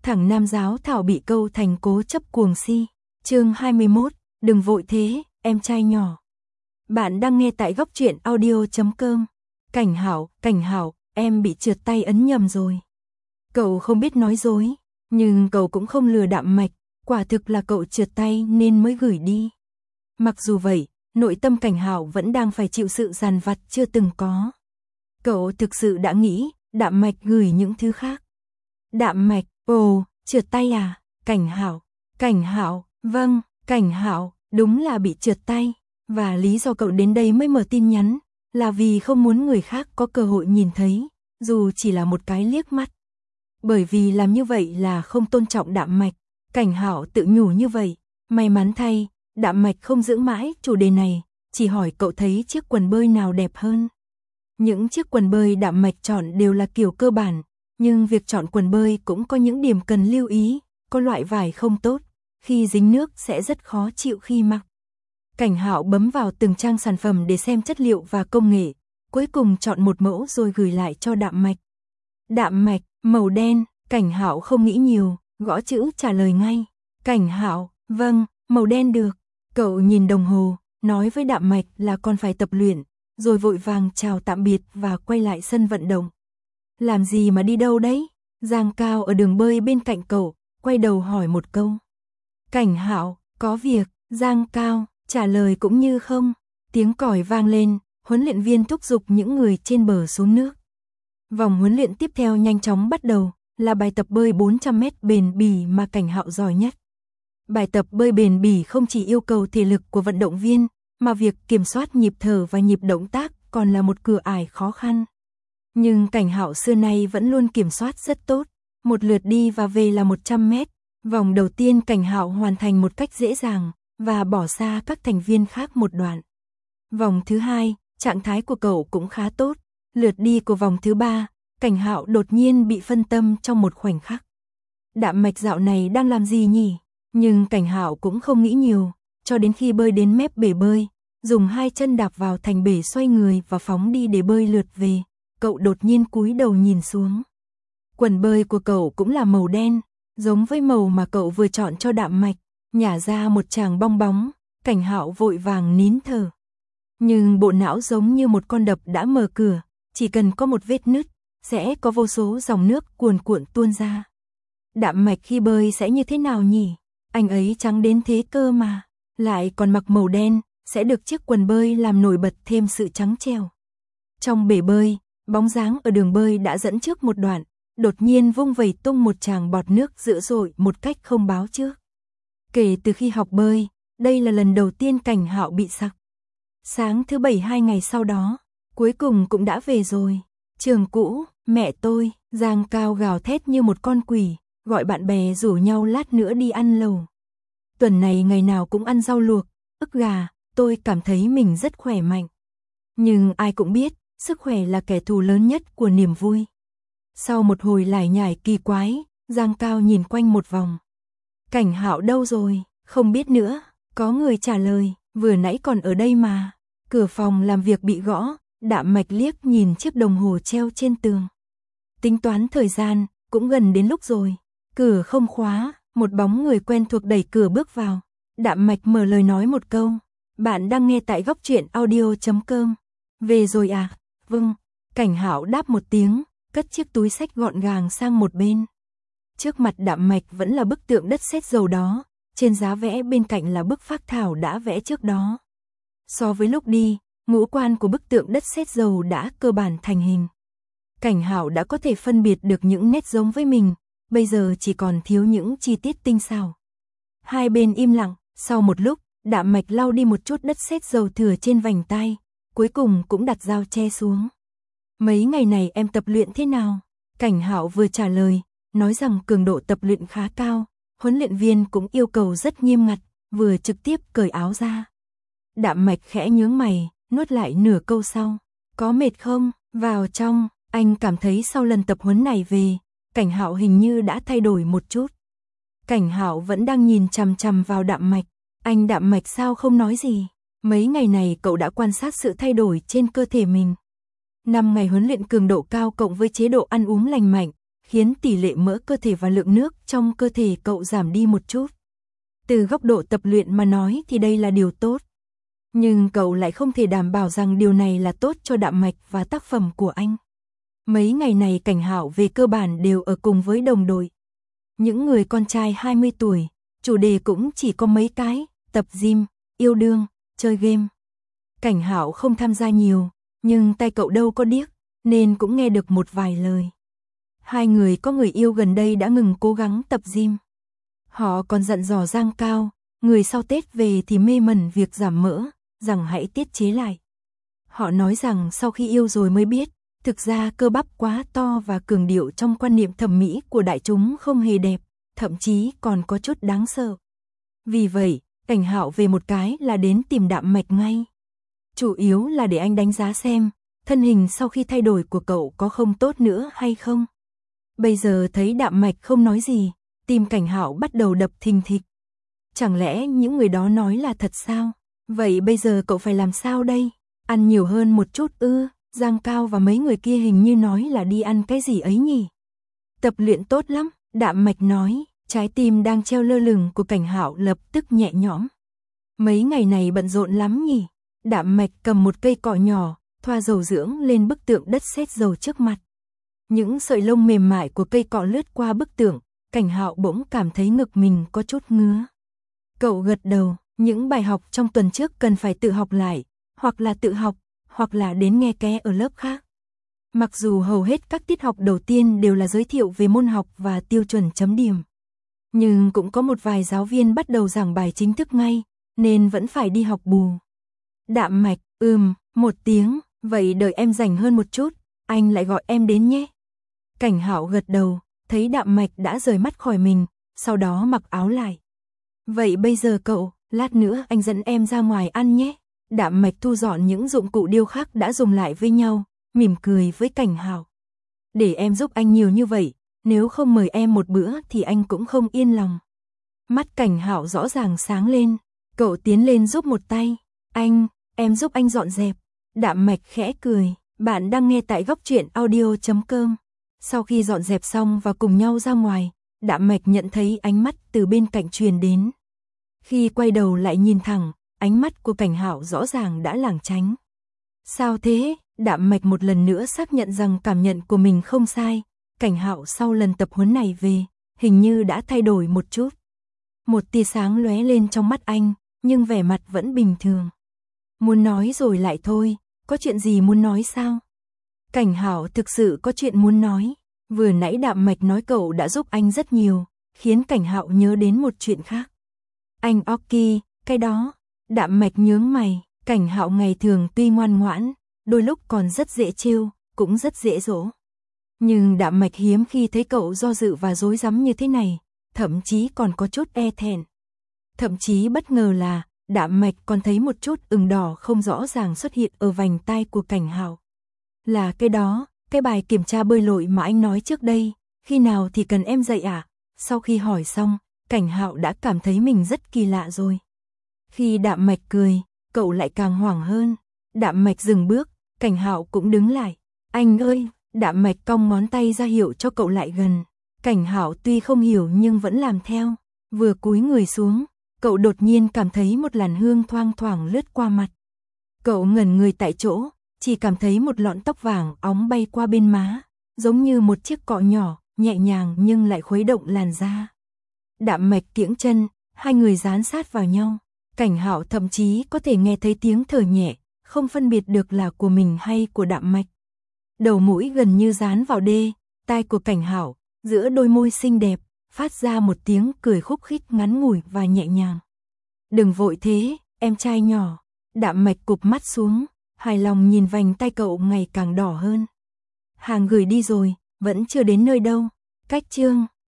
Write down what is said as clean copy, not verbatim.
thẳng nam giáo thảo bị câu thành cố chấp cuồng si. Chương 21, đừng vội thế, em trai nhỏ. Bạn đang nghe tại góc truyện audio.com. Cảnh Hạo, em bị trượt tay ấn nhầm rồi. Cậu không biết nói dối, nhưng cậu cũng không lừa Đạm Mạch, quả thực là cậu trượt tay nên mới gửi đi. Mặc dù vậy, nội tâm Cảnh Hạo vẫn đang phải chịu sự dằn vặt chưa từng có. Cậu thực sự đã nghĩ Đạm Mạch gửi những thứ khác. Đạm Mạch, ồ, trượt tay à? Cảnh Hạo, vâng, Cảnh Hạo, đúng là bị trượt tay. Và lý do cậu đến đây mới mở tin nhắn là vì không muốn người khác có cơ hội nhìn thấy, dù chỉ là một cái liếc mắt. Bởi vì làm như vậy là không tôn trọng Đạm Mạch. Cảnh Hạo tự nhủ như vậy. May mắn thay, Đạm Mạch không giữ mãi chủ đề này, chỉ hỏi cậu thấy chiếc quần bơi nào đẹp hơn. Những chiếc quần bơi Đạm Mạch chọn đều là kiểu cơ bản, nhưng việc chọn quần bơi cũng có những điểm cần lưu ý, có loại vải không tốt, khi dính nước sẽ rất khó chịu khi mặc. Cảnh Hạo bấm vào từng trang sản phẩm để xem chất liệu và công nghệ, cuối cùng chọn một mẫu rồi gửi lại cho Đạm Mạch. Đạm Mạch, màu đen, Cảnh Hạo không nghĩ nhiều, gõ chữ trả lời ngay. Cảnh Hạo, vâng, màu đen được. Cậu nhìn đồng hồ, nói với Đạm Mạch là còn phải tập luyện, rồi vội vàng chào tạm biệt và quay lại sân vận động. Làm gì mà đi đâu đấy? Giang Cao ở đường bơi bên cạnh cậu, quay đầu hỏi một câu. Cảnh Hạo, có việc. Giang Cao trả lời cũng như không. Tiếng còi vang lên, huấn luyện viên thúc giục những người trên bờ xuống nước. Vòng huấn luyện tiếp theo nhanh chóng bắt đầu, là bài tập bơi 400m bền bỉ mà Cảnh Hạo giỏi nhất. Bài tập bơi bền bỉ không chỉ yêu cầu thể lực của vận động viên, mà việc kiểm soát nhịp thở và nhịp động tác còn là một cửa ải khó khăn. Nhưng Cảnh Hạo xưa nay vẫn luôn kiểm soát rất tốt. Một lượt đi và về là 100m. Vòng đầu tiên Cảnh Hạo hoàn thành một cách dễ dàng và bỏ xa các thành viên khác một đoạn. Vòng thứ hai, trạng thái của cậu cũng khá tốt. Lượt đi của vòng thứ ba, Cảnh Hạo đột nhiên bị phân tâm trong một khoảnh khắc. Đạm Mạch dạo này đang làm gì nhỉ? Nhưng Cảnh Hạo cũng không nghĩ nhiều, cho đến khi bơi đến mép bể bơi, dùng hai chân đạp vào thành bể xoay người và phóng đi để bơi lượt về, cậu đột nhiên cúi đầu nhìn xuống. Quần bơi của cậu cũng là màu đen, giống với màu mà cậu vừa chọn cho Đạm Mạch, nhả ra một tràng bong bóng. Cảnh Hạo vội vàng nín thở. Nhưng bộ não giống như một con đập đã mở cửa, chỉ cần có một vết nứt, sẽ có vô số dòng nước cuồn cuộn tuôn ra. Đạm Mạch khi bơi sẽ như thế nào nhỉ? Anh ấy trắng đến thế cơ mà, lại còn mặc màu đen, sẽ được chiếc quần bơi làm nổi bật thêm sự trắng trẻo. Trong bể bơi, bóng dáng ở đường bơi đã dẫn trước một đoạn, đột nhiên vung vẩy tung một tràng bọt nước dữ dội một cách không báo trước. Kể từ khi học bơi, đây là lần đầu tiên Cảnh Hạo bị sặc. Sáng thứ Bảy 2 ngày sau đó, cuối cùng cũng đã về rồi. Trường cũ, mẹ tôi, Giang Cao gào thét như một con quỷ, gọi bạn bè rủ nhau lát nữa đi ăn lẩu. Tuần này ngày nào cũng ăn rau luộc, ức gà, tôi cảm thấy mình rất khỏe mạnh. Nhưng ai cũng biết, sức khỏe là kẻ thù lớn nhất của niềm vui. Sau một hồi lải nhải kỳ quái, Giang Cao nhìn quanh một vòng. Cảnh Hạo đâu rồi? Không biết nữa. Có người trả lời, vừa nãy còn ở đây mà. Cửa phòng làm việc bị gõ, Đạm Mạch liếc nhìn chiếc đồng hồ treo trên tường. Tính toán thời gian, cũng gần đến lúc rồi. Cửa không khóa, một bóng người quen thuộc đẩy cửa bước vào. Đạm Mạch mở lời nói một câu. Bạn đang nghe tại góc truyện audio.com. Về rồi à? Vâng. Cảnh Hạo đáp một tiếng, cất chiếc túi xách gọn gàng sang một bên. Trước mặt Đạm Mạch vẫn là bức tượng đất sét dầu đó, trên giá vẽ bên cạnh là bức phác thảo đã vẽ trước đó. So với lúc đi, ngũ quan của bức tượng đất sét dầu đã cơ bản thành hình. Cảnh Hạo đã có thể phân biệt được những nét giống với mình, bây giờ chỉ còn thiếu những chi tiết tinh xảo. Hai bên im lặng, sau một lúc, Đạm Mạch lau đi một chút đất sét dầu thừa trên vành tay, cuối cùng cũng đặt dao che xuống. Mấy ngày này em tập luyện thế nào? Cảnh Hạo vừa trả lời, nói rằng cường độ tập luyện khá cao, huấn luyện viên cũng yêu cầu rất nghiêm ngặt, vừa trực tiếp cởi áo ra. Đạm Mạch khẽ nhướng mày, nuốt lại nửa câu sau. Có mệt không? Vào trong, anh cảm thấy sau lần tập huấn này về, Cảnh Hạo hình như đã thay đổi một chút. Cảnh Hạo vẫn đang nhìn chằm chằm vào Đạm Mạch. Anh Đạm Mạch sao không nói gì? Mấy ngày này cậu đã quan sát sự thay đổi trên cơ thể mình. 5 ngày huấn luyện cường độ cao cộng với chế độ ăn uống lành mạnh, khiến tỷ lệ mỡ cơ thể và lượng nước trong cơ thể cậu giảm đi một chút. Từ góc độ tập luyện mà nói thì đây là điều tốt. Nhưng cậu lại không thể đảm bảo rằng điều này là tốt cho đạm mạch và tác phẩm của anh. Mấy ngày này Cảnh Hạo về cơ bản đều ở cùng với đồng đội. Những người con trai 20 tuổi, chủ đề cũng chỉ có mấy cái, tập gym, yêu đương, chơi game. Cảnh Hạo không tham gia nhiều, nhưng tay cậu đâu có điếc, nên cũng nghe được một vài lời. Hai người có người yêu gần đây đã ngừng cố gắng tập gym. Họ còn dặn dò Giang Cao, người sau Tết về thì mê mẩn việc giảm mỡ, rằng hãy tiết chế lại. Họ nói rằng sau khi yêu rồi mới biết, thực ra cơ bắp quá to và cường điệu trong quan niệm thẩm mỹ của đại chúng không hề đẹp, thậm chí còn có chút đáng sợ. Vì vậy, Cảnh Hạo về một cái là đến tìm Đạm Mạch ngay. Chủ yếu là để anh đánh giá xem, thân hình sau khi thay đổi của cậu có không tốt nữa hay không. Bây giờ thấy Đạm Mạch không nói gì, tim Cảnh Hạo bắt đầu đập thình thịch. Chẳng lẽ những người đó nói là thật sao? Vậy bây giờ cậu phải làm sao đây? Ăn nhiều hơn một chút ư? Giang Cao và mấy người kia hình như nói là đi ăn cái gì ấy nhỉ? Tập luyện tốt lắm, Đạm Mạch nói. Trái tim đang treo lơ lửng của Cảnh Hạo lập tức nhẹ nhõm. Mấy ngày này bận rộn lắm nhỉ? Đạm Mạch cầm một cây cọ nhỏ, thoa dầu dưỡng lên bức tượng đất sét dầu trước mặt. Những sợi lông mềm mại của cây cọ lướt qua bức tượng, Cảnh Hạo bỗng cảm thấy ngực mình có chút ngứa. Cậu gật đầu, những bài học trong tuần trước cần phải tự học lại, hoặc là tự học, hoặc là đến nghe ké ở lớp khác. Mặc dù hầu hết các tiết học đầu tiên đều là giới thiệu về môn học và tiêu chuẩn chấm điểm, nhưng cũng có một vài giáo viên bắt đầu giảng bài chính thức ngay, nên vẫn phải đi học bù. Đạm Mạch, một tiếng, vậy đợi em rảnh hơn một chút, anh lại gọi em đến nhé. Cảnh Hạo gật đầu, thấy Đạm Mạch đã rời mắt khỏi mình, sau đó mặc áo lại. Vậy bây giờ cậu, lát nữa anh dẫn em ra ngoài ăn nhé. Đạm Mạch thu dọn những dụng cụ điêu khắc đã dùng lại với nhau, mỉm cười với Cảnh Hạo. Để em giúp anh nhiều như vậy, nếu không mời em một bữa thì anh cũng không yên lòng. Mắt Cảnh Hạo rõ ràng sáng lên, cậu tiến lên giúp một tay. Em giúp anh dọn dẹp. Đạm Mạch khẽ cười, bạn đang nghe tại góc truyện audio.com. Sau khi dọn dẹp xong và cùng nhau ra ngoài, Đạm Mạch nhận thấy ánh mắt từ bên cạnh truyền đến. Khi quay đầu lại nhìn thẳng, ánh mắt của Cảnh Hạo rõ ràng đã lảng tránh. Sao thế? Đạm Mạch một lần nữa xác nhận rằng cảm nhận của mình không sai. Cảnh Hạo sau lần tập huấn này về, hình như đã thay đổi một chút. Một tia sáng lóe lên trong mắt anh, nhưng vẻ mặt vẫn bình thường. Muốn nói rồi lại thôi, có chuyện gì muốn nói sao? Cảnh Hạo thực sự có chuyện muốn nói. Vừa nãy Đạm Mạch nói cậu đã giúp anh rất nhiều, khiến Cảnh Hạo nhớ đến một chuyện khác. Anh Oki, cái đó. Đạm Mạch nhướng mày, Cảnh Hạo ngày thường tuy ngoan ngoãn, đôi lúc còn rất dễ trêu, cũng rất dễ dỗ. Nhưng Đạm Mạch hiếm khi thấy cậu do dự và rối rắm như thế này, thậm chí còn có chút e thẹn. Thậm chí bất ngờ là, Đạm Mạch còn thấy một chút ửng đỏ không rõ ràng xuất hiện ở vành tai của Cảnh Hạo. Là cái đó, cái bài kiểm tra bơi lội mà anh nói trước đây, khi nào thì cần em dạy à? Sau khi hỏi xong, Cảnh Hạo đã cảm thấy mình rất kỳ lạ rồi. Khi Đạm Mạch cười, cậu lại càng hoảng hơn. Đạm Mạch dừng bước, Cảnh Hạo cũng đứng lại. Anh ơi! Đạm Mạch cong ngón tay ra hiệu cho cậu lại gần. Cảnh Hạo tuy không hiểu nhưng vẫn làm theo. Vừa cúi người xuống, cậu đột nhiên cảm thấy một làn hương thoang thoảng lướt qua mặt. Cậu ngẩn người tại chỗ, chỉ cảm thấy một lọn tóc vàng óng bay qua bên má, giống như một chiếc cọ nhỏ, nhẹ nhàng nhưng lại khuấy động làn da. Đạm Mạch kiễng chân, hai người dán sát vào nhau. Cảnh Hạo thậm chí có thể nghe thấy tiếng thở nhẹ, không phân biệt được là của mình hay của Đạm Mạch. Đầu mũi gần như dán vào đê, tai của Cảnh Hạo, giữa đôi môi xinh đẹp, phát ra một tiếng cười khúc khích ngắn ngủi và nhẹ nhàng. Đừng vội thế, em trai nhỏ. Đạm Mạch cụp mắt xuống, hài lòng nhìn vành tay cậu ngày càng đỏ hơn. Hàng gửi đi rồi, vẫn chưa đến nơi đâu. Cách chương